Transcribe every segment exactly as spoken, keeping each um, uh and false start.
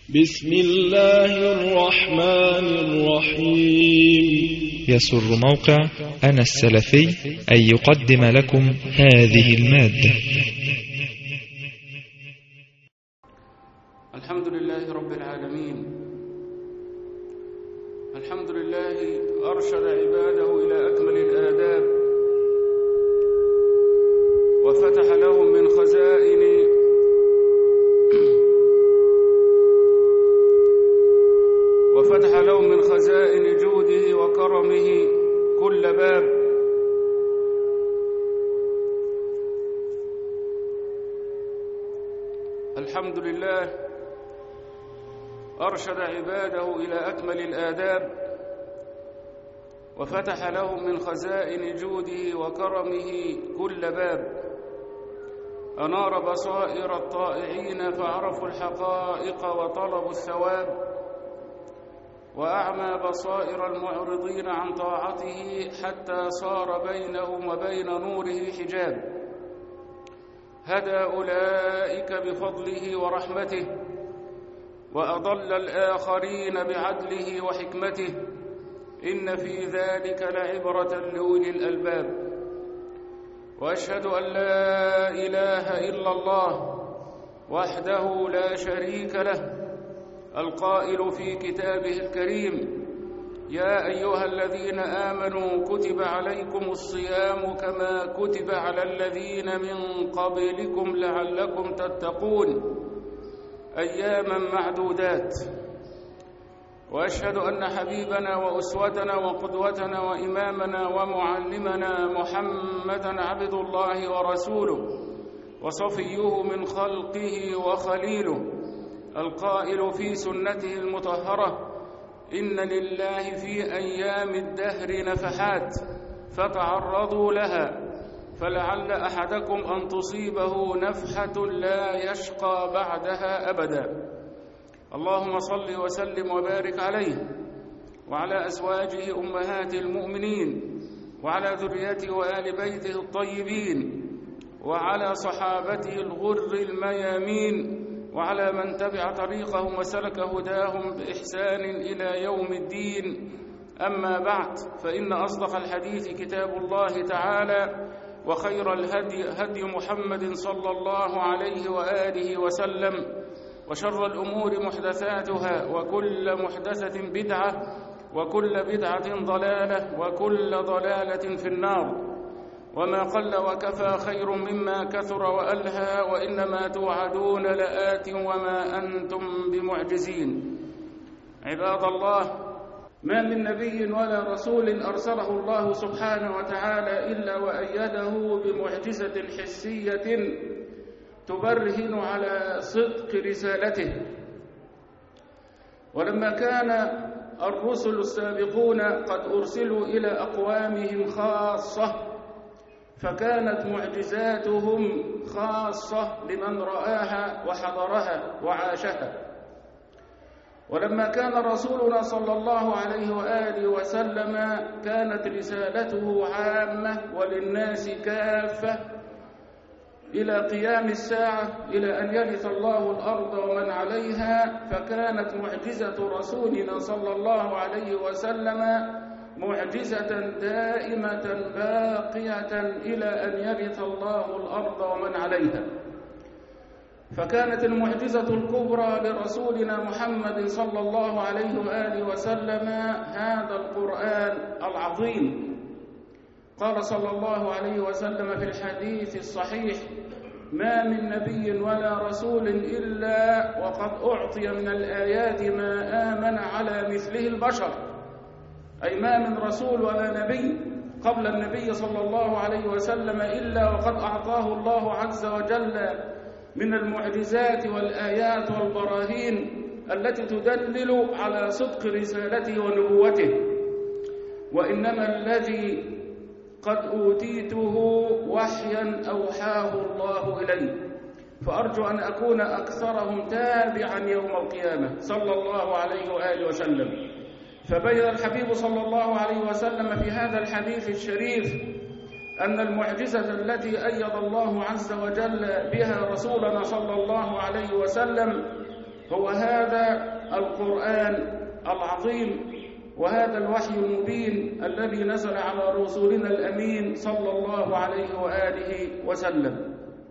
بسم الله الرحمن الرحيم. يسر موقع أنا السلفي أن يقدم لكم هذه المادة. الحمد لله رب العالمين. الحمد لله أرشد عباده إلى أكمل الآداب، وفتح لهم من خزائن وفتح لهم من خزائن جوده وكرمه كل باب. الحمد لله أرشد عباده إلى أكمل الآداب، وفتح لهم من خزائن جوده وكرمه كل باب. أنار بصائر الطائعين فعرفوا الحقائق وطلبوا الثواب، وأعمى بصائر المعرضين عن طاعته حتى صار بينهم وبين نوره حجاب. هدى أولئك بفضله ورحمته، وأضل الآخرين بعدله وحكمته. إن في ذلك لعبرة لأولي الألباب. وأشهد أن لا إله إلا الله وحده لا شريك له، القائل في كتابه الكريم: يا أيها الذين آمنوا كتب عليكم الصيام كما كتب على الذين من قبلكم لعلكم تتقون، أياما معدودات. وأشهد أن حبيبنا وأسوتنا وقدوتنا وإمامنا ومعلمنا محمدًا عبد الله ورسوله، وصفيه من خلقه وخليله، القائل في سنته المطهرة: إن لله في أيام الدهر نفحات فتعرضوا لها، فلعل أحدكم أن تصيبه نفحة لا يشقى بعدها أبدا. اللهم صل وسلم وبارك عليه وعلى أزواجه أمهات المؤمنين، وعلى ذريته وآل بيته الطيبين، وعلى صحابته الغر الميامين، وعلى من تبع طريقهم وسلك هداهم بإحسان إلى يوم الدين. أما بعد، فإن أصدق الحديث كتاب الله تعالى، وخير الهدي هدي محمد صلى الله عليه وآله وسلم، وشر الأمور محدثاتها، وكل محدثة بدعة، وكل بدعة ضلالة، وكل ضلالة في النار. وما قل وكفى خير مما كثر وألهى، وإنما توعدون لآت وما أنتم بمعجزين. عباد الله، ما من نبي ولا رسول أرسله الله سبحانه وتعالى إلا وأيده بمعجزة حسية تبرهن على صدق رسالته. ولما كان الرسل السابقون قد أرسلوا إلى أقوامهم خاصة، فكانت معجزاتهم خاصة لمن رآها وحضرها وعاشها. ولما كان رسولنا صلى الله عليه وآله وسلم كانت رسالته عامة وللناس كافة إلى قيام الساعة، إلى أن يرث الله الأرض ومن عليها. فكانت معجزة رسولنا صلى الله عليه وسلم معجزة دائمة باقية إلى أن يرث الله الأرض ومن عليها. فكانت المعجزة الكبرى لرسولنا محمد صلى الله عليه وآله وسلم هذا القرآن العظيم. قال صلى الله عليه وسلم في الحديث الصحيح: ما من نبي ولا رسول إلا وقد أعطي من الآيات ما آمن على مثله البشر. أي ما من رسول ولا نبي قبل النبي صلى الله عليه وسلم إلا وقد أعطاه الله عز وجل من المعجزات والآيات والبراهين التي تدلل على صدق رسالته ونبوته. وإنما الذي قد أوتيته وحيا أوحاه الله إلي، فأرجو أن أكون أكثرهم تابعا يوم القيامة صلى الله عليه وآله وسلم. فبين الحبيب صلى الله عليه وسلم في هذا الحديث الشريف أن المعجزة التي أيد الله عز وجل بها رسولنا صلى الله عليه وسلم هو هذا القرآن العظيم وهذا الوحي المبين الذي نزل على رسولنا الأمين صلى الله عليه وآله وسلم.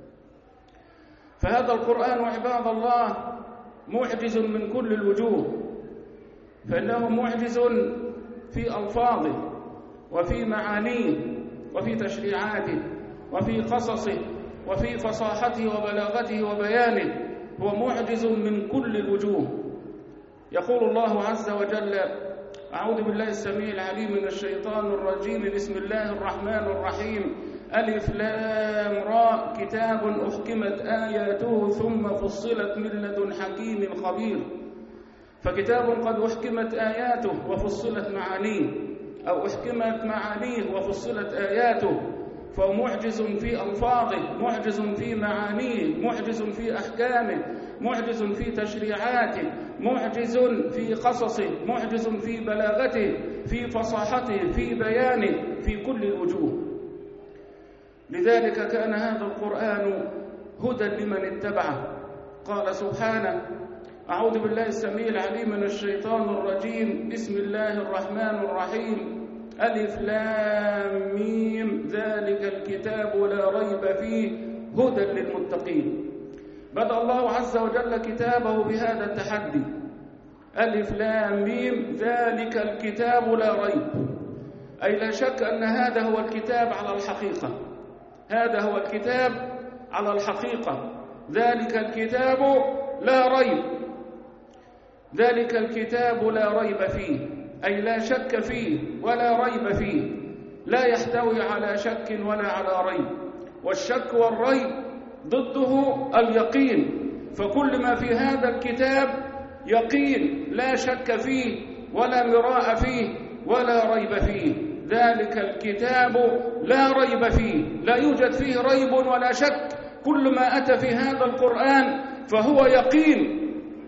فهذا القرآن عباد الله معجز من كل الوجوه، فإنه معجز في ألفاظه وفي معانيه وفي تشريعاته وفي قصصه وفي فصاحته وبلاغته وبيانه، هو معجز من كل الوجوه. يقول الله عز وجل: أعوذ بالله السميع العليم من الشيطان الرجيم، بسم الله الرحمن الرحيم، ألف لام را، كتاب أحكمت آياته ثم فصلت من لدن حكيم خبير. فكتاب قد أحكمت آياته وفصلت معانيه، أو أحكمت معانيه وفصلت آياته، فهو معجز في ألفاظه، معجز في معانيه، معجز في أحكامه، معجز في تشريعاته، معجز في قصصه، معجز في بلاغته، في فصاحته، في بيانه، في كل الوجوه. لذلك كان هذا القرآن هدى لمن اتبعه. قال سبحانه: أعوذ بالله السميع العليم من الشيطان الرجيم، بسم الله الرحمن الرحيم، ألف لام ميم، ذلك الكتاب لا ريب فيه هدى للمتقين. بدأ الله عز وجل كتابه بهذا التحدي: ألف لام ميم، ذلك الكتاب لا ريب، أي لا شك أن هذا هو الكتاب على الحقيقة، هذا هو الكتاب على الحقيقة، ذلك الكتاب لا ريب، ذلك الكتاب لا ريب فيه، أي لا شك فيه ولا ريب فيه، لا يحتوي على شك ولا على ريب. والشك والريب ضده اليقين، فكل ما في هذا الكتاب يقين لا شك فيه ولا مراء فيه ولا ريب فيه. ذلك الكتاب لا ريب فيه، لا يوجد فيه ريب ولا شك، كل ما أتى في هذا القرآن فهو يقين.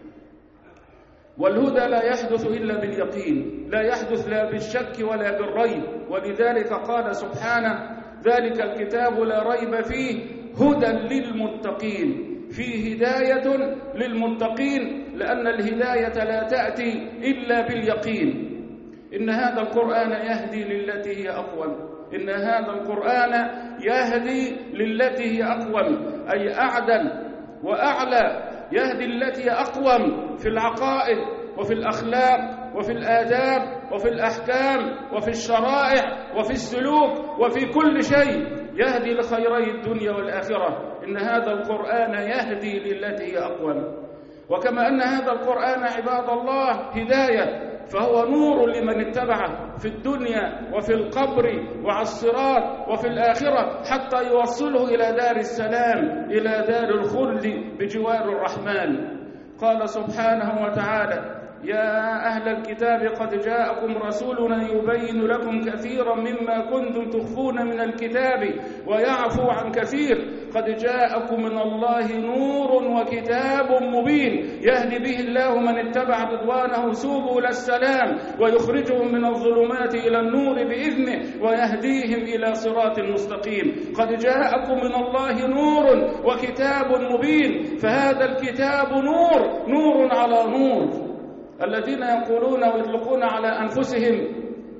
والهدى لا يحدث إلا باليقين، لا يحدث لا بالشك ولا بالريب. ولذلك قال سبحانه: ذلك الكتاب لا ريب فيه هدى للمتقين، فيه هداية للمتقين، لأن الهداية لا تأتي إلا باليقين. إن هذا القرآن يهدي للتي هي أقوم، إن هذا القرآن يهدي للتي هي أقوم، أي أعدل وأعلى، يهدي التي هي أقوم في العقائد وفي الأخلاق وفي الآداب وفي الأحكام وفي الشرائع وفي السلوك وفي كل شيء، يهدي لخيري الدنيا والآخرة. إن هذا القرآن يهدي للتي هي أقوم. وكما أن هذا القرآن عباد الله هداية، فهو نور لمن اتبعه في الدنيا وفي القبر وعلى الصراط وفي الآخرة، حتى يوصله إلى دار السلام، إلى دار الخلد بجوار الرحمن. قال سبحانه وتعالى: يا أهل الكتاب قد جاءكم رسولنا يبين لكم كثيرا مما كنتم تخفون من الكتاب ويعفو عن كثير، قد جاءكم من الله نور وكتاب مبين يهدي به الله من اتبع رضوانه سبل السلام ويخرجهم من الظلمات إلى النور بإذنه ويهديهم إلى صراط مستقيم. قد جاءكم من الله نور وكتاب مبين، فهذا الكتاب نور، نور على نور. الذين يقولون ويطلقون على أنفسهم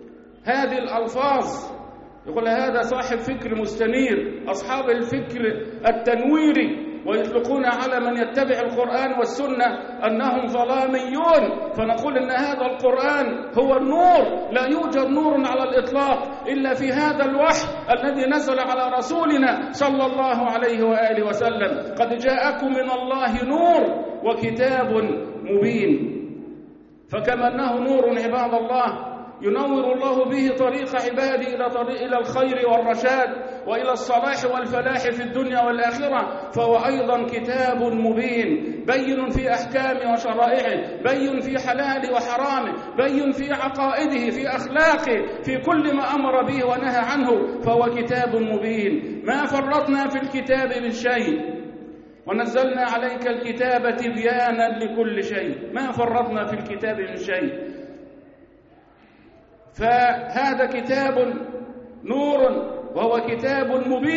هذه الألفاظ، يقول هذا صاحب فكر مستنير، أصحاب الفكر التنويري، ويطلقون على من يتبع القرآن والسنة أنهم ظلاميون. فنقول إن هذا القرآن هو النور، لا يوجد نور على الإطلاق إلا في هذا الوحي الذي نزل على رسولنا صلى الله عليه وآله وسلم. قد جاءكم من الله نور وكتاب مبين. فكما أنه نور عباد الله ينور الله به طريق عباده إلى طريق إلى الخير والرشاد وإلى الصلاح والفلاح في الدنيا والآخرة، فهو أيضا كتاب مبين، بين في أحكامه وشرائعه، بين في حلاله وحرامه، بين في عقائده، في أخلاقه، في كل ما أمر به ونهى عنه، فهو كتاب مبين. ما فرطنا في الكتاب من شيء، ونزلنا عليك الكتاب تبيانا لكل شيء، ما فرطنا في الكتاب من شيء. فهذا كتاب نور وهو كتاب مبين،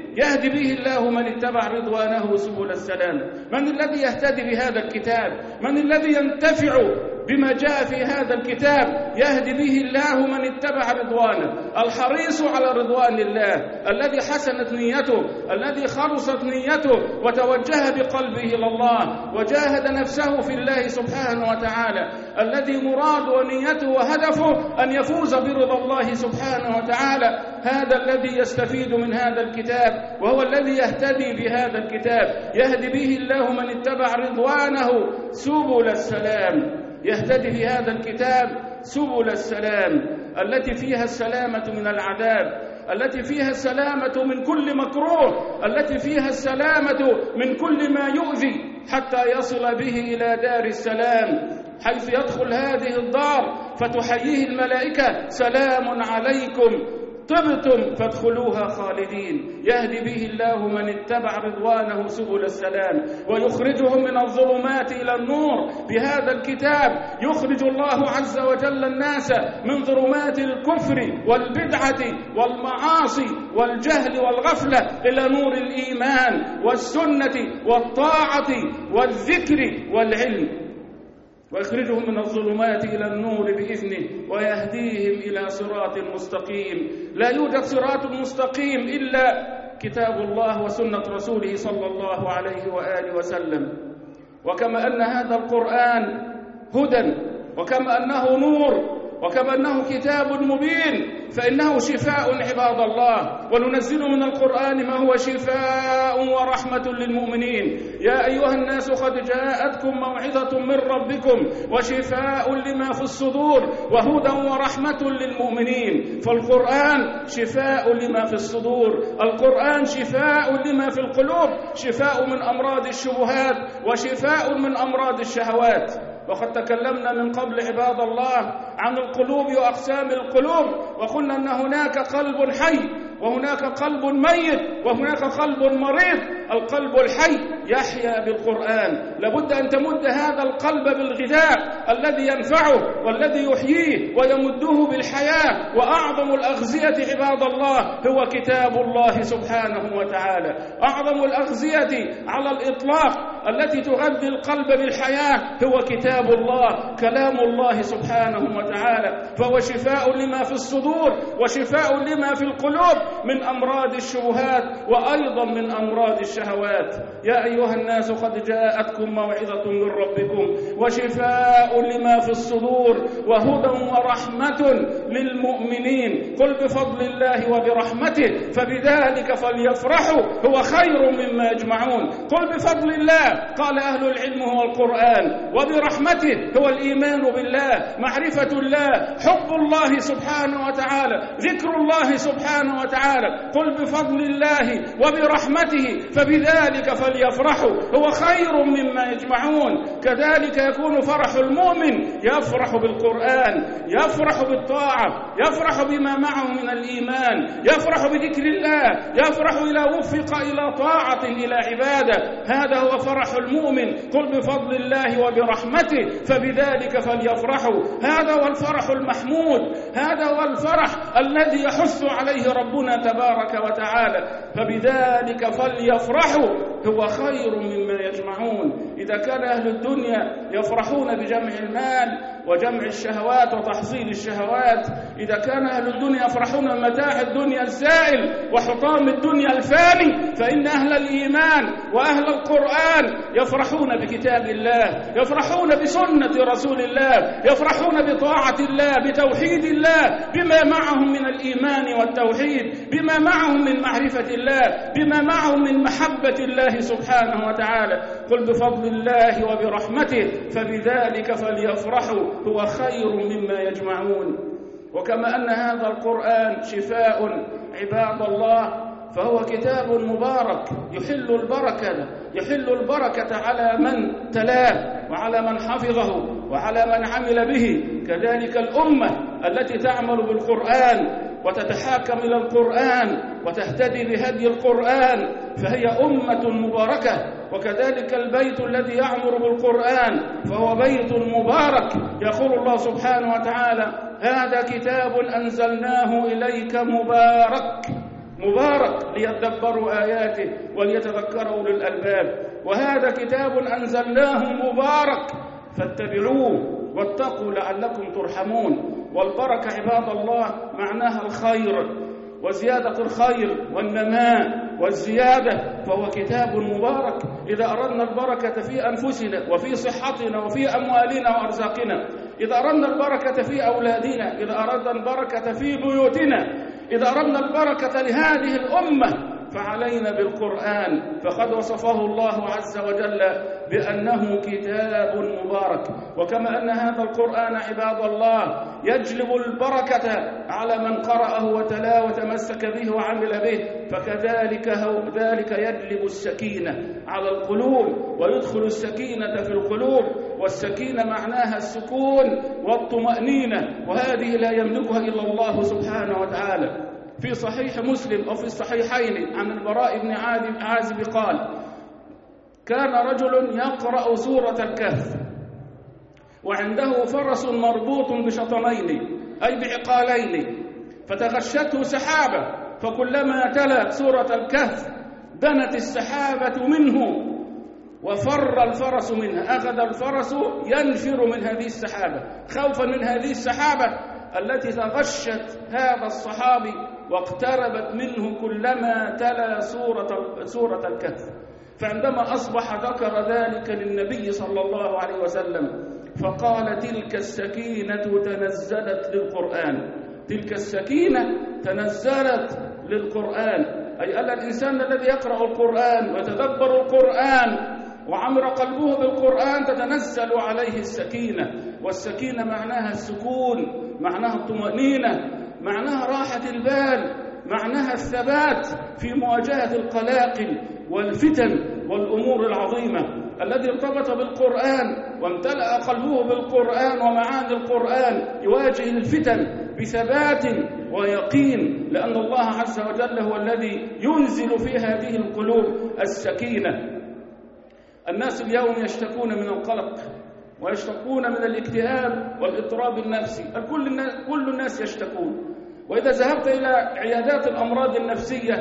يهدي به الله من اتبع رضوانه سبل السلام. من الذي يهتدي بهذا الكتاب؟ من الذي ينتفع بما جاء في هذا الكتاب؟ يهدي به الله من اتبع رضوانه، الحريص على رضوان الله، الذي حسنت نيته، الذي خلصت نيته وتوجه بقلبه إلى الله وجاهد نفسه في الله سبحانه وتعالى، الذي مراد ونيته وهدفه أن يفوز برضا الله سبحانه وتعالى. هذا الذي يستفيد من هذا الكتاب، وهو الذي يهتدي بهذا الكتاب. يهدي به الله من اتبع رضوانه سبل السلام، يهتدي في هذا الكتاب سبل السلام التي فيها السلامة من العذاب، التي فيها السلامة من كل مكروه، التي فيها السلامة من كل ما يؤذي، حتى يصل به إلى دار السلام، حيث يدخل هذه الدار فتحييه الملائكة: سلام عليكم طبتم فادخلوها خالدين. يهدي به الله من اتبع رضوانه سبل السلام ويخرجهم من الظلمات إلى النور. بهذا الكتاب يخرج الله عز وجل الناس من ظلمات الكفر والبدعة والمعاصي والجهل والغفلة إلى نور الإيمان والسنة والطاعة والذكر والعلم، ويخرجهم من الظلمات إلى النور بإذنه ويهديهم إلى صراط مستقيم. لا يوجد صراط مستقيم إلا كتاب الله وسنة رسوله صلى الله عليه وآله وسلم. وكما أن هذا القرآن هدى، وكما أنه نور، وكما أنه كتاب مبين، فإنه شفاء عباد الله. وننزل من القرآن ما هو شفاء ورحمة للمؤمنين. يا أيها الناس قد جاءتكم موعظة من ربكم وشفاء لما في الصدور وهدى ورحمة للمؤمنين. فالقرآن شفاء لما في الصدور، القرآن شفاء لما في القلوب، شفاء من أمراض الشبهات وشفاء من أمراض الشهوات. وقد تكلمنا من قبل عباد الله عن القلوب وأقسام القلوب، وقلنا أن هناك قلب حي وهناك قلب ميت وهناك قلب مريض. القلب الحي يحيا بالقرآن، لابد أن تمد هذا القلب بالغذاء الذي ينفعه والذي يحييه ويمده بالحياة. وأعظم الأغذية عباد الله هو كتاب الله سبحانه وتعالى. أعظم الأغذية على الإطلاق التي تغذي القلب بالحياة هو كتاب الله، كلام الله سبحانه وتعالى. فهو شفاء لما في الصدور وشفاء لما في القلوب من أمراض الشبهات وأيضا من أمراض الشهوات. يا أيها الناس قد جاءتكم موعظة من ربكم وشفاء لما في الصدور وهدى ورحمة للمؤمنين. قل بفضل الله وبرحمته فبذلك فليفرحوا هو خير مما يجمعون. قل بفضل الله قال أهل العلم هو القرآن، وبرحمته هو الإيمان بالله، معرفة الله، حب الله سبحانه وتعالى، ذكر الله سبحانه وتعالى. قل بفضل الله وبرحمته فبذلك فليفرحوا هو خير مما يجمعون. كذلك يكون فرح المؤمن، يفرح بالقرآن، يفرح بالطاعة، يفرح بما معه من الإيمان، يفرح بذكر الله، يفرح إلى وفق إلى طاعة إلى عبادة. هذا هو فرح المؤمن. قل بفضل الله وبرحمته فبذلك فليفرحوا. هذا هو الفرح المحمود، هذا هو الفرح الذي يحث عليه ربنا تبارك وتعالى. فبذلك فليفرحوا هو خير مما يجمعون. إذا كان أهل الدنيا يفرحون بجمع المال وجمع الشهوات وتحصيل الشهوات، إذا كان أهل الدنيا يفرحون بمتاع الدنيا الزائل وحطام الدنيا الفاني، فإن أهل الإيمان وأهل القرآن يفرحون بكتاب الله، يفرحون بسنة رسول الله، يفرحون بطاعة الله، بتوحيد الله، بما معهم من الإيمان والتوحيد، بما معهم من معرفة الله، بما معهم من محبة الله سبحانه وتعالى. قل بفضل الله وبرحمته فبذلك فليفرحوا هو خير مما يجمعون. وكما أن هذا القرآن شفاء عباد الله، فهو كتاب مبارك يحل البركة يحل البركة على من تلاه وعلى من حفظه وعلى من عمل به. كذلك الأمة التي تعمل بالقرآن وتتحاكم إلى القرآن وتهتدي بهدي القرآن فهي أمة مباركة. وكذلك البيت الذي يعمر بالقرآن فهو بيت مبارك. يقول الله سبحانه وتعالى: هذا كتاب أنزلناه إليك مبارك مبارك ليدبروا آياته وليتذكروا أولو الألباب. وهذا كتاب أنزلناه مبارك فاتبعوه واتقوا لعلكم ترحمون. والبركة عباد الله معناها الخير وزيادة الخير والنماء والزيادة، فهو كتاب مبارك. إذا أردنا البركة في أنفسنا وفي صحتنا وفي أموالنا وأرزاقنا، إذا أردنا البركة في أولادنا، إذا أردنا البركة في بيوتنا، إذا أردنا البركة لهذه الأمة، فعلينا بالقرآن. فقد وصفه الله عز وجل بأنه كتاب مبارك. وكما أن هذا القرآن عباد الله يجلب البركة على من قرأه وتلاه وتمسك به وعمل به، فكذلك هو ذلك يجلب السكينة على القلوب ويدخل السكينة في القلوب. والسكينة معناها السكون والطمأنينة، وهذه لا يملكها إلا الله سبحانه وتعالى. في صحيح مسلم أو في الصحيحين عن البراء بن عازب قال: كان رجل يقرأ سورة الكهف وعنده فرس مربوط بشطنين أي بعقالين، فتغشته سحابة، فكلما تلا سورة الكهف دنت السحابة منه وفر الفرس منها. أخذ الفرس ينفر من هذه السحابة خوفا من هذه السحابة التي تغشت هذا الصحابي واقتربت منه كلما تلا سورة سورة الكهف. فعندما أصبح ذكر ذلك للنبي صلى الله عليه وسلم فقال: تلك السكينة تنزلت للقرآن، تلك السكينة تنزلت للقرآن، أي أن الإنسان الذي يقرأ القرآن ويتدبر القرآن وعمر قلبه بالقرآن تتنزل عليه السكينة. والسكينة معناها السكون، معناها الطمأنينة، معناها راحة البال، معناها الثبات في مواجهة القلاقل والفتن والأمور العظيمة. الذي ارتبط بالقرآن وامتلأ قلبه بالقرآن ومعاني القرآن يواجه الفتن بثبات ويقين، لأن الله عز وجل هو الذي ينزل في هذه القلوب السكينة. الناس اليوم يشتكون من القلق ويشتكون من الاكتئاب والاضطراب النفسي، الكل الناس كل الناس يشتكون. وإذا ذهبت إلى عيادات الأمراض النفسية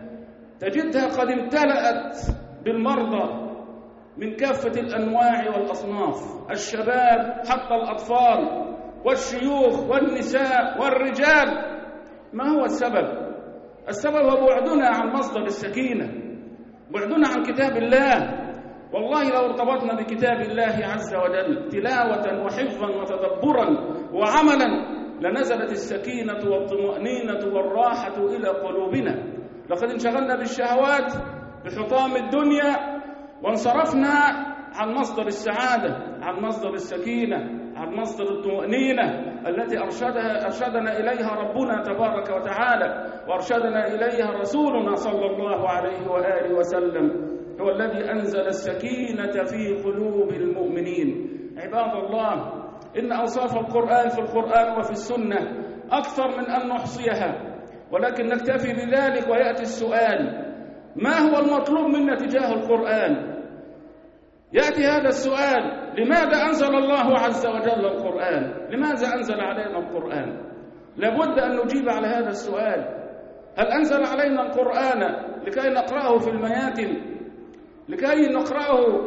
تجدها قد امتلأت بالمرضى من كافة الأنواع والأصناف، الشباب حتى الأطفال والشيوخ والنساء والرجال. ما هو السبب؟ السبب هو بعدنا عن مصدر السكينة، بعدنا عن كتاب الله. والله لو ارتبطنا بكتاب الله عز وجل تلاوة وحفظا وتدبرا وعملا لنزلت السكينة والطمأنينة والراحة إلى قلوبنا. لقد انشغلنا بالشهوات بحطام الدنيا وانصرفنا عن مصدر السعادة، عن مصدر السكينة، عن مصدر الطمأنينة التي أرشدها أرشدنا إليها ربنا تبارك وتعالى وأرشدنا إليها رسولنا صلى الله عليه وآله وسلم. هو الذي أنزل السكينة في قلوب المؤمنين. عباد الله، إن أوصاف القرآن في القرآن وفي السنة أكثر من أن نحصيها، ولكن نكتفي بذلك. ويأتي السؤال: ما هو المطلوب منا تجاه القرآن؟ يأتي هذا السؤال: لماذا أنزل الله عز وجل القرآن؟ لماذا أنزل علينا القرآن؟ لابد أن نجيب على هذا السؤال. هل أنزل علينا القرآن لكي نقرأه في المياتم، لكي نقرأه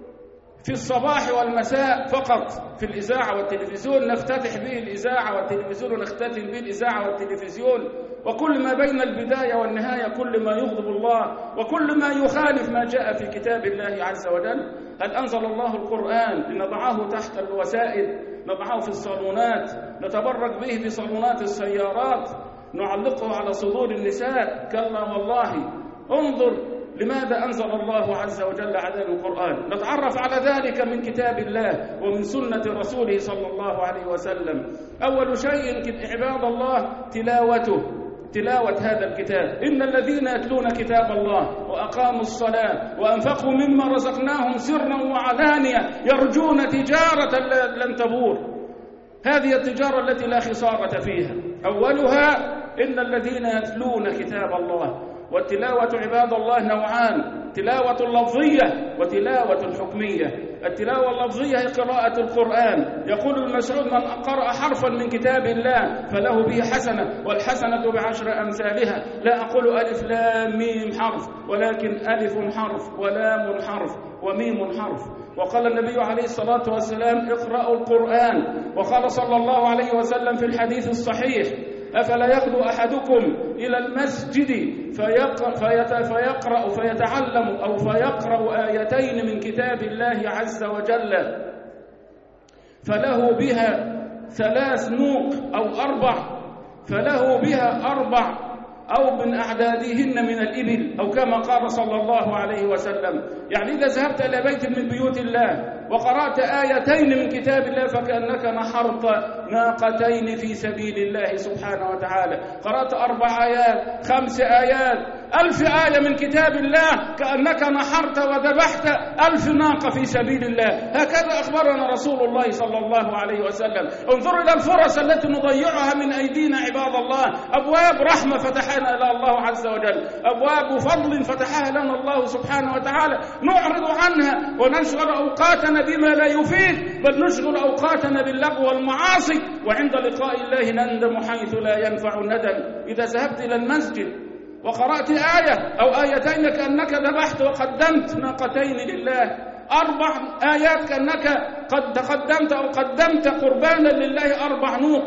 في الصباح والمساء فقط في الإذاعة والتلفزيون، نفتتح به الإذاعة والتلفزيون ونختتم به الإذاعة والتلفزيون، وكل ما بين البداية والنهاية كل ما يغضب الله وكل ما يخالف ما جاء في كتاب الله عز وجل؟ هل أنزل الله القرآن لنضعه تحت الوسائد، نضعه في الصالونات، نتبرك به في صالونات السيارات، نعلقه على صدور النساء؟ كلا والله. انظر لماذا أنزل الله عز وجل علينا القرآن، نتعرف على ذلك من كتاب الله ومن سنة رسوله صلى الله عليه وسلم. أول شيء عباد الله تلاوته، تلاوة هذا الكتاب. إن الذين يتلون كتاب الله وأقاموا الصلاة وأنفقوا مما رزقناهم سرا وعلانية يرجون تجارة لن تبور. هذه التجارة التي لا خسارة فيها. أولها إن الذين يتلون كتاب الله والتلاوة عباد الله نوعان: تلاوة لفظية وتلاوة حكمية. التلاوة اللفظية هي قراءة القرآن. يقول المسعود: من قرأ حرفا من كتاب الله فله به حسنة، والحسنة بعشر أمثالها. لا أقول ألف لام ميم حرف، ولكن ألف حرف ولام حرف وميم حرف. وقال النبي عليه الصلاة والسلام: اقرأوا القرآن. وقال صلى الله عليه وسلم في الحديث الصحيح: أفلا يغدو أحدكم إلى المسجد فيقرأ, فيقرأ فيتعلم أو فيقرأ آيتين من كتاب الله عز وجل فله بها ثلاث نوق أو أربع، فله بها أربع أو من أعدادهن من الإبل، أو كما قال صلى الله عليه وسلم. يعني إذا ذهبت إلى بيت من بيوت الله وقرأت آيتين من كتاب الله فكأنك نحرت ناقتين في سبيل الله سبحانه وتعالى. قرأت أربع آيات، خمس آيات، ألف آية من كتاب الله كأنك نحرت وذبحت ألف ناقة في سبيل الله. هكذا أخبرنا رسول الله صلى الله عليه وسلم. انظروا إلى الفرص التي نضيعها من أيدينا عباد الله. أبواب رحمة فتحها لنا الله عز وجل، أبواب فضل فتحها لنا الله سبحانه وتعالى، نعرض عنها ونشغل أوقاتنا بما لا يفيد، بل نشغل أوقاتنا باللغو والمعاصي، وعند لقاء الله نندم حيث لا ينفع الندم. إذا ذهبت إلى المسجد وقرأت آية أو آيتين كأنك ذبحت وقدمت ناقتين لله، أربع آيات كأنك قد تقدمت أو قدمت قربانا لله أربع نوق،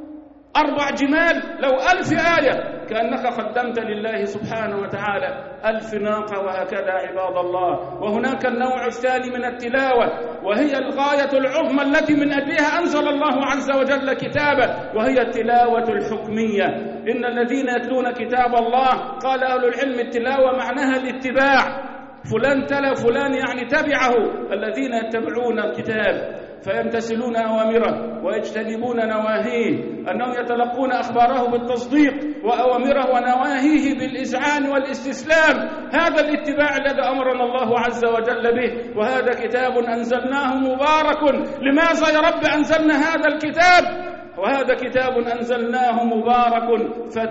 أربع جمال. لو ألف آية كأنك قدمت لله سبحانه وتعالى ألف ناقة. وهكذا عباد الله. وهناك النوع الثاني من التلاوة، وهي الغاية العظمى التي من أجلها أنزل الله عز وجل كتابه، وهي التلاوة الحكمية. إن الذين يتلون كتاب الله، قال أهل العلم التلاوة معناها الاتباع، فلان تلا فلان يعني تبعه. الذين يتبعون الكتاب فيمتثلون أوامره ويجتنبون نواهيه، أنهم يتلقون أخباره بالتصديق وأوامره ونواهيه بالإذعان والاستسلام. هذا الاتباع الذي أمرنا الله عز وجل به. وهذا كتاب أنزلناه مبارك. لماذا يا رب أنزلنا هذا الكتاب؟ وهذا كتاب أنزلناه مبارك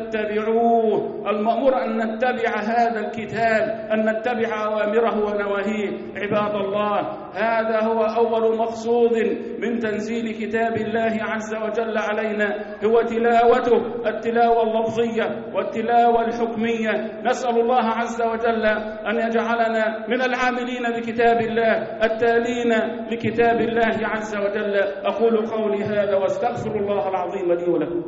فاتبعوه. المأمور أن نتبع هذا الكتاب، أن نتبع أوامره ونواهيه. عباد الله، هذا هو أول مقصود من تنزيل كتاب الله عز وجل علينا، هو تلاوته، التلاوة اللفظية والتلاوة الحكمية. نسأل الله عز وجل أن يجعلنا من العاملين بكتاب الله، التالين لكتاب الله عز وجل. أقول قولي هذا واستغفر الله العظيم لي ولكم.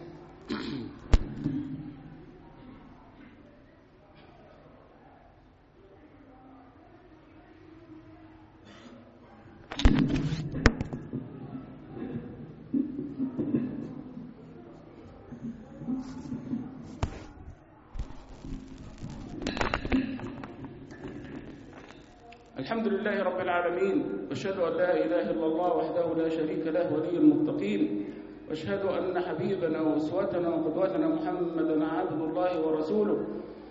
الحمد لله رب العالمين، واشهد أن لا إله إلا الله وحده لا شريك له ولي المتقين، واشهد أن حبيبنا وأسوتنا وقدوتنا محمدا عبد الله ورسوله،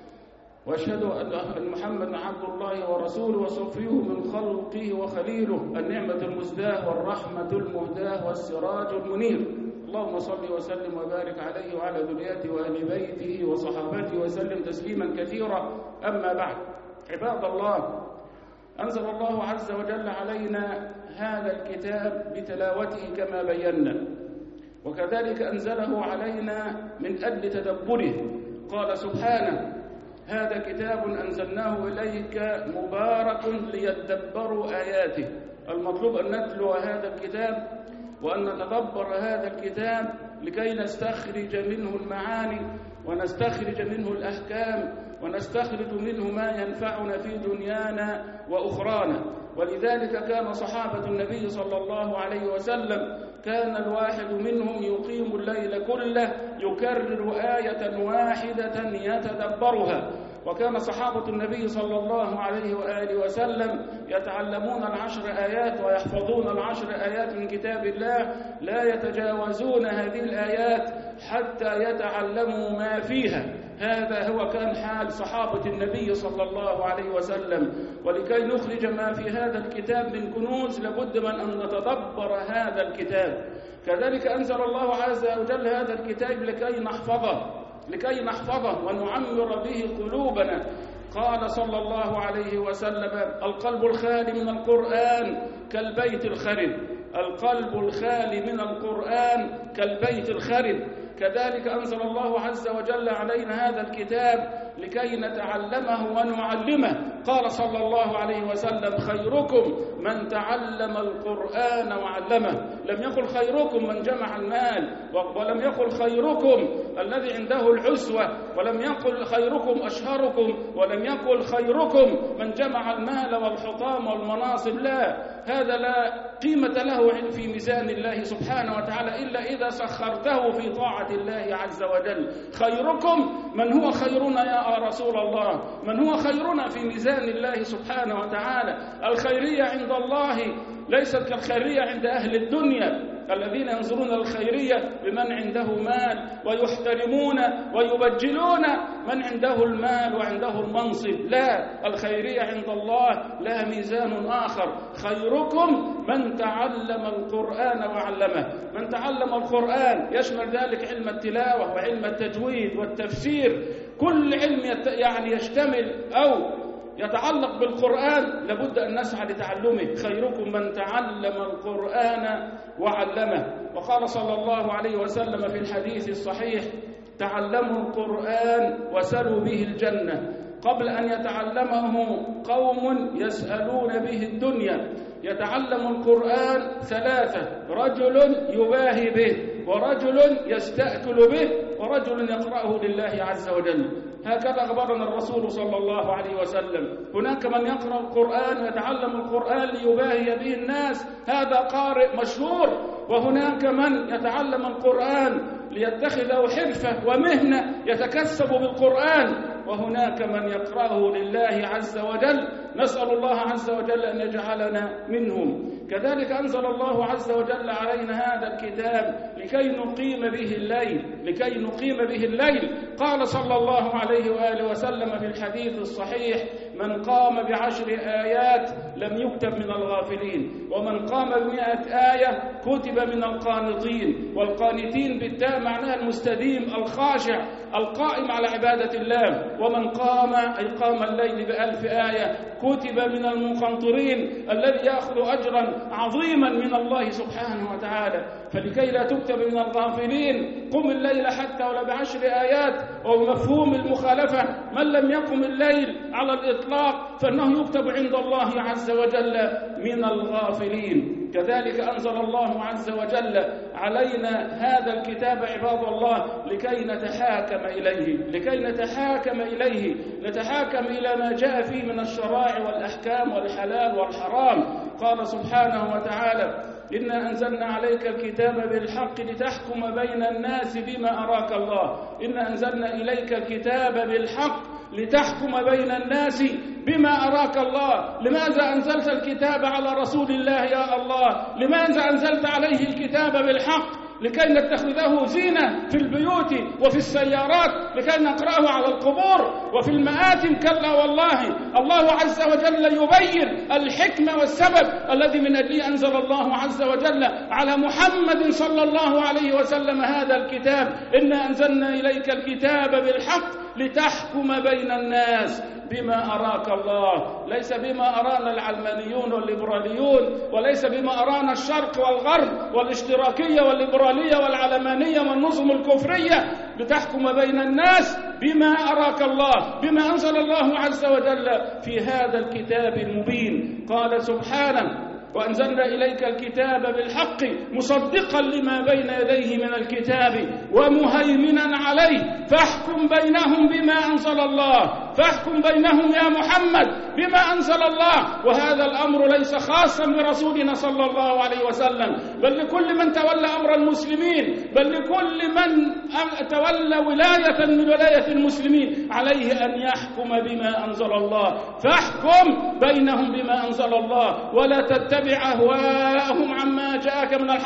واشهد أن محمدا عبد الله ورسوله وصفيه من خلقه وخليله، النعمة المزداه والرحمة المهداه والسراج المنير. اللهم صل وسلم وبارك عليه وعلى ذريته وآل بيته وصحابته وسلم تسليما كثيرا. أما بعد، عباد الله، أنزل الله عز وجل علينا هذا الكتاب بتلاوته كما بينا، وكذلك أنزله علينا من أجل تدبره. قال سبحانه: هذا كتاب أنزلناه إليك مبارك ليدبروا آياته. المطلوب أن نتلو هذا الكتاب وأن نتدبر هذا الكتاب لكي نستخرج منه المعاني ونستخرج منه الأحكام ونستخرج منه ما ينفعنا في دنيانا وأخرانا. ولذلك كان صحابة النبي صلى الله عليه وسلم كان الواحد منهم يقيم الليل كله يكرر آية واحدة يتدبرها. وكان صحابة النبي صلى الله عليه وآله وسلم يتعلمون العشر آيات ويحفظون العشر آيات من كتاب الله، لا يتجاوزون هذه الآيات حتى يتعلموا ما فيها. هذا هو كان حال صحابة النبي صلى الله عليه وسلم. ولكي نخرج ما في هذا الكتاب من كنوز لابد من أن نتدبر هذا الكتاب. كذلك أنزل الله عز وجل هذا الكتاب لكي نحفظه لكي نحفظه ونعمر به قلوبنا. قال صلى الله عليه وسلم: القلب الخالي من القرآن كالبيت الخرب. القلب الخالي من القرآن كالبيت الخرب. كذلك أنزل الله عز وجل علينا هذا الكتاب لكي نتعلمه ونعلمه. قال صلى الله عليه وسلم: خيركم من تعلم القرآن وعلمه. لم يقل خيركم من جمع المال، ولم يقل خيركم الذي عنده العسوة، ولم يقل خيركم أشهركم، ولم يقل خيركم من جمع المال والحطام والمناصب. لا، هذا لا قيمة له في ميزان الله سبحانه وتعالى إلا إذا سخرته في طاعة الله عز وجل. خيركم من هو خيرنا يا رسول الله، من هو خيرنا في ميزان الله سبحانه وتعالى. الخيرية عند الله ليست كالخيرية عند أهل الدنيا الذين ينظرون الخيرية بمن عنده مال ويحترمون ويبجلون من عنده المال وعنده المنصب. لا، الخيرية عند الله لها ميزان آخر. خيركم من تعلم القرآن وعلمه. من تعلم القرآن يشمل ذلك علم التلاوة وعلم التجويد والتفسير. كل علم يعني يشتمل أو يتعلق بالقرآن لابد أن نسعى لتعلمه. خيركم من تعلم القرآن وعلمه. وقال صلى الله عليه وسلم في الحديث الصحيح: تعلموا القرآن وسلوا به الجنة. قبل أن يتعلمه قوم يسألون به الدنيا. يتعلم القرآن ثلاثة: رجل يباهي به، ورجل يستأكل به، ورجل يقرأه لله عز وجل. هكذا أخبرنا الرسول صلى الله عليه وسلم. هناك من يقرأ القرآن ويتعلم القرآن ليباهي به الناس، هذا قارئ مشهور. وهناك من يتعلم القرآن ليتخذه حرفة ومهنة يتكسب بالقرآن. وهناك من يقرأه لله عز وجل. نسأل الله عز وجل أن يجعلنا منهم. كذلك أنزل الله عز وجل علينا هذا الكتاب لكي نقيم به الليل، لكي نقيم به الليل. قال صلى الله عليه وآله وسلم في الحديث الصحيح: من قام بعشر آيات لم يكتب من الغافلين، ومن قام بمئة آية كتب من القانطين. والقانتين بالتاء معناها المستديم الخاشع القائم على عبادة الله. ومن قام أي قام الليل بألف آية كتب من المقنطرين الذي يأخذ أجرا عظيما من الله سبحانه وتعالى. فلكي لا تكتب من الغافلين قم الليل حتى ولو بعشر آيات. ومفهوم المخالفة: من لم يقم الليل على الإطلاق فإنه يكتب عند الله عز وجل من الغافلين. كذلك أنزل الله عز وجل علينا هذا الكتاب عباد الله لكي نتحاكم إليه، لكي نتحاكم إليه، نتحاكم إلى ما جاء فيه من الشرائع والأحكام والحلال والحرام. قال سبحانه وتعالى: إنا أنزلنا عليك الكتاب بالحق لتحكم بين الناس بما أراك الله. إنا أنزلنا إليك الكتاب بالحق لتحكم بين الناس بما أراك الله. لماذا أنزلت الكتاب على رسول الله يا الله؟ لماذا أنزلت عليه الكتاب بالحق؟ لكي نتخذه زينة في البيوت وفي السيارات، لكي نقرأه على القبور وفي المآتم؟ كلا والله. الله عز وجل يبين الحكمة والسبب الذي من أجله أنزل الله عز وجل على محمد صلى الله عليه وسلم هذا الكتاب. إنا أنزلنا إليك الكتاب بالحق لتحكم بين الناس بما أراك الله. ليس بما أرانا العلمانيون والليبراليون، وليس بما أرانا الشرق والغرب والاشتراكية والليبرالية والعلمانية والنظم الكفرية. لتحكم بين الناس بما أراك الله، بما أنزل الله عز وجل في هذا الكتاب المبين. قال سبحانه: وأنزلنا إليك الكتاب بالحق مصدقا لما بين يديه من الكتاب ومهيمنا عليه فاحكم بينهم بما أنزل الله. فاحكم بينهم يا محمد بما أنزل الله. وهذا الأمر ليس خاصا برسولنا صلى الله عليه وسلم، بل لكل من تولى أمر المسلمين، بل لكل من تولى ولاية من ولاية المسلمين عليه أن يحكم بما أنزل الله. فاحكم بينهم بما أنزل الله ولا تتبع أهواءهم عما جاءك من الحق.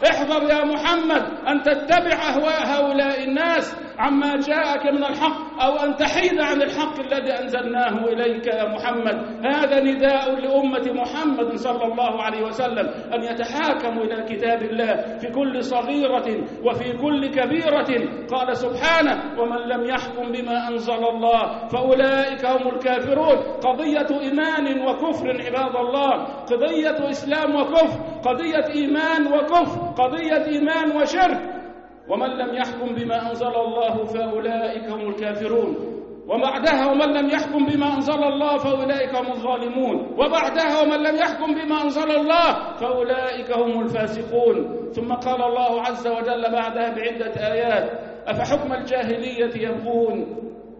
احذر يا محمد أن تتبع أهواء هؤلاء الناس عما جاءك من الحق، أو أن تحيد عن الحق الذي أنزلناه إليك يا محمد. هذا نداء لأمة محمد صلى الله عليه وسلم أن يتحاكموا إلى كتاب الله في كل صغيرة وفي كل كبيرة. قال سبحانه: ومن لم يحكم بما أنزل الله فأولئك هم الكافرون. قضية إيمان وكفر عباد الله، قضية إسلام وكفر، قضية إيمان وكفر، قضية إيمان وشرك. ومن لم يحكم بما أنزل الله فأولئك هم الكافرون. وبعدها: ومن لم يحكم بما أنزل الله فأولئك هم الظالمون. وبعدها: ومن لم يحكم بما أنزل الله فأولئك هم الفاسقون. ثم قال الله عز وجل بعدها بعدة آيات: أفحكم الجاهلية يبغون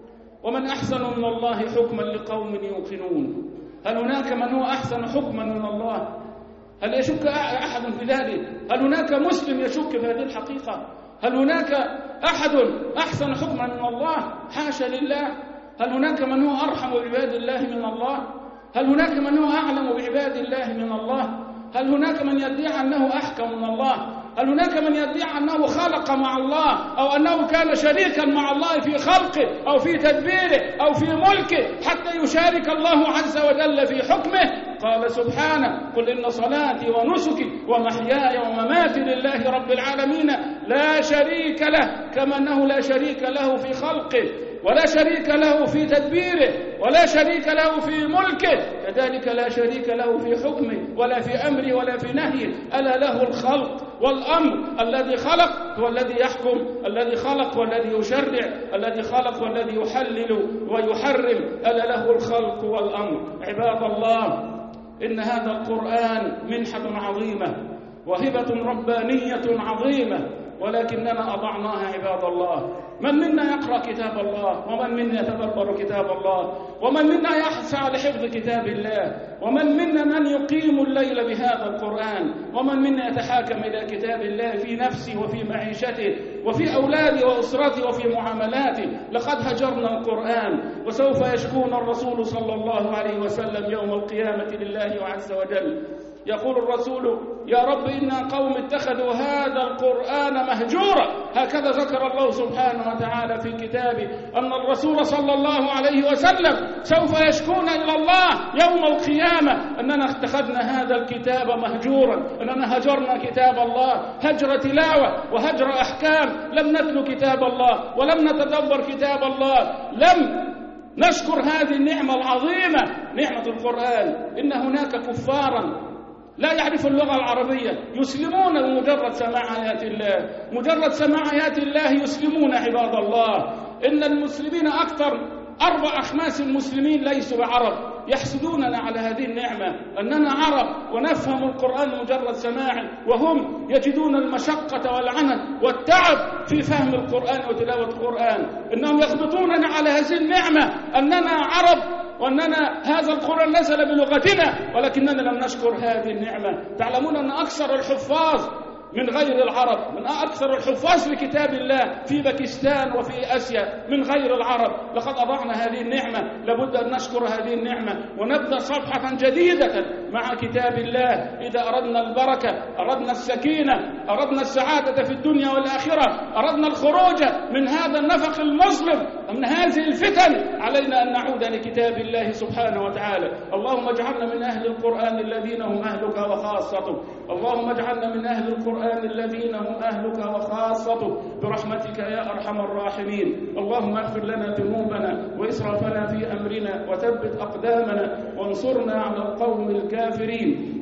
ومن أحسن من الله حكما لقوم يوقنون. هل هناك من هو أحسن حكما من الله؟ هل يشك أحد في ذلك؟ هل هناك مسلم يشك في هذه الحقيقة؟ هل هناك أحد أحسن حكما من الله؟ حاشا لله. هل هناك من هو أرحم بعباد الله من الله؟ هل هناك من هو أعلم بعباد الله من الله؟ هل هناك من يدعي أنه أحكم من الله؟ هل هناك من يدعي أنه خلق مع الله، أو أنه كان شريكا مع الله في خلقه أو في تدبيره أو في ملكه حتى يشارك الله عز وجل في حكمه؟ قال سبحانه: قل إن صلاتي ونسكي ومحياي ومماتي لله رب العالمين لا شريك له، كما أنه لا شريك له في خلقه ولا شريك له في تدبيره ولا شريك له في ملكه، كذلك لا شريك له في حكمه ولا في أمره ولا في نهيه. ألا له الخلق والأمر. الذي خلق هو الذي يحكم، الذي خلق والذي يشرع، الذي خلق والذي يحلل ويحرم. ألا له الخلق والأمر. عباد الله، إن هذا القرآن منحة عظيمة وهبة ربانية عظيمة، ولكننا أضعناها عباد الله. من منا يقرأ كتاب الله، ومن منا يتدبر كتاب الله، ومن منا يسعى لحفظ كتاب الله، ومن منا من يقيم الليل بهذا القرآن، ومن منا يتحاكم إلى كتاب الله في نفسه وفي معيشته وفي أولاده وأسرته وفي معاملاته. لقد هجرنا القرآن، وسوف يشكون الرسول صلى الله عليه وسلم يوم القيامة لله عز وجل. يقول الرسول: يا رب إن قوم اتخذوا هذا القرآن مهجورا. هكذا ذكر الله سبحانه وتعالى في كتابه أن الرسول صلى الله عليه وسلم سوف يشكون إلى الله يوم القيامة أننا اتخذنا هذا الكتاب مهجورا، أننا هجرنا كتاب الله هجر تلاوة وهجر أحكام. لم نتلو كتاب الله ولم نتدبر كتاب الله، لم نشكر هذه النعمة العظيمة نعمة القرآن. إن هناك كفارا لا يعرف اللغة العربية يسلمون بمجرد سماع آيات الله، مجرد سماع آيات الله يسلمون عباد الله. إن المسلمين أكثر أربع أخماس المسلمين ليسوا بعرب، يحسدوننا على هذه النعمة أننا عرب ونفهم القرآن مجرد سماع، وهم يجدون المشقة والعنت والتعب في فهم القرآن وتلاوة القرآن. إنهم يغبطوننا على هذه النعمة أننا عرب وأننا هذا القرآن نزل بلغتنا، ولكننا لم نشكر هذه النعمة. تعلمون أن أكثر الحفاظ من غير العرب، من أكثر الحفاظ لكتاب الله في باكستان وفي آسيا من غير العرب. لقد أضعنا هذه النعمة، لابد أن نشكر هذه النعمة ونبدأ صفحة جديدة مع كتاب الله. إذا أردنا البركة، أردنا السكينة، أردنا السعادة في الدنيا والآخرة، أردنا الخروج من هذا النفق المظلم، من هذه الفتن، علينا أن نعود لكتاب الله سبحانه وتعالى. اللهم اجعلنا من أهل القرآن الذين هم أهلك وخاصتك، اللهم اجعلنا من أهل القرآن الذين هم أهلك وخاصتك برحمتك يا أرحم الراحمين. اللهم اغفر لنا ذنوبنا وإسرافنا في أمرنا وثبت أقدامنا وانصرنا على القوم الكافرين.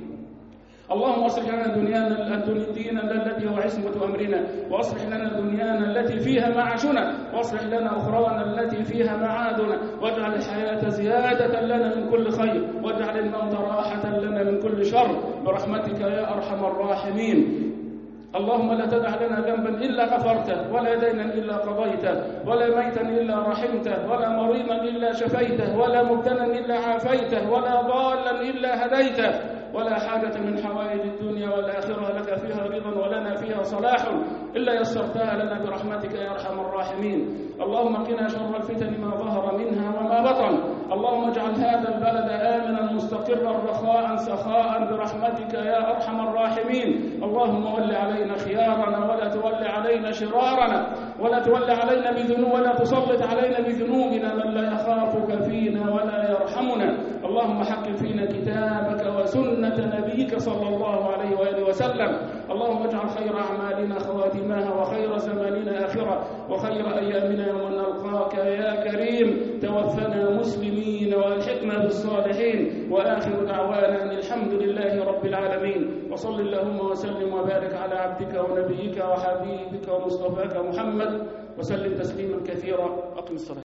اللهم اصلح لنا دنيانا ديننا التي هو عصمة أمرنا، واصلح لنا دنيانا التي فيها معاشنا، واصلح لنا أخرانا التي فيها معادنا، واجعل الحياة زيادة لنا من كل خير، واجعل الموت راحة لنا من كل شر برحمتك يا أرحم الراحمين. اللهم لا تدع لنا ذنبا إلا غفرته، ولا دينا إلا قضيته، ولا ميتا إلا رحمته، ولا مريضا إلا شفيته، ولا مبتلا إلا عافيته، ولا ضالا إلا هديته. ولا حاجة من حوائج الدنيا والآخرة لك فيها رضا ولنا فيها صلاح إلا يسرتها لنا برحمتك يا أرحم الراحمين. اللهم قنا شر الفتن ما ظهر منها وما بطن. اللهم اجعل هذا البلد آمنا مستقرا رخاء سخاء برحمتك يا أرحم الراحمين. اللهم ول علينا خيارنا ولا تول علينا شرارنا، ولا تول علينا بذنوب ولا تسلط علينا بذنوبنا من لا يخافك فينا ولا يرحمنا. اللهم حكم فينا كتابك وسنة نبيك صلى الله عليه وآله وسلم. اللهم اجعل خير أعمالنا خواتمها وخير زماننا آخرة وخير أيامنا يوم نلقاك يا كريم. توفنا مسلمين والحقنا بالصالحين، وآخر دعوانا أن الحمد لله رب العالمين. وصل اللهم وسلم وبارك على عبدك ونبيك وحبيبك ومصطفاك محمد وسلم تسليما كثيرا. أقم الصلاة.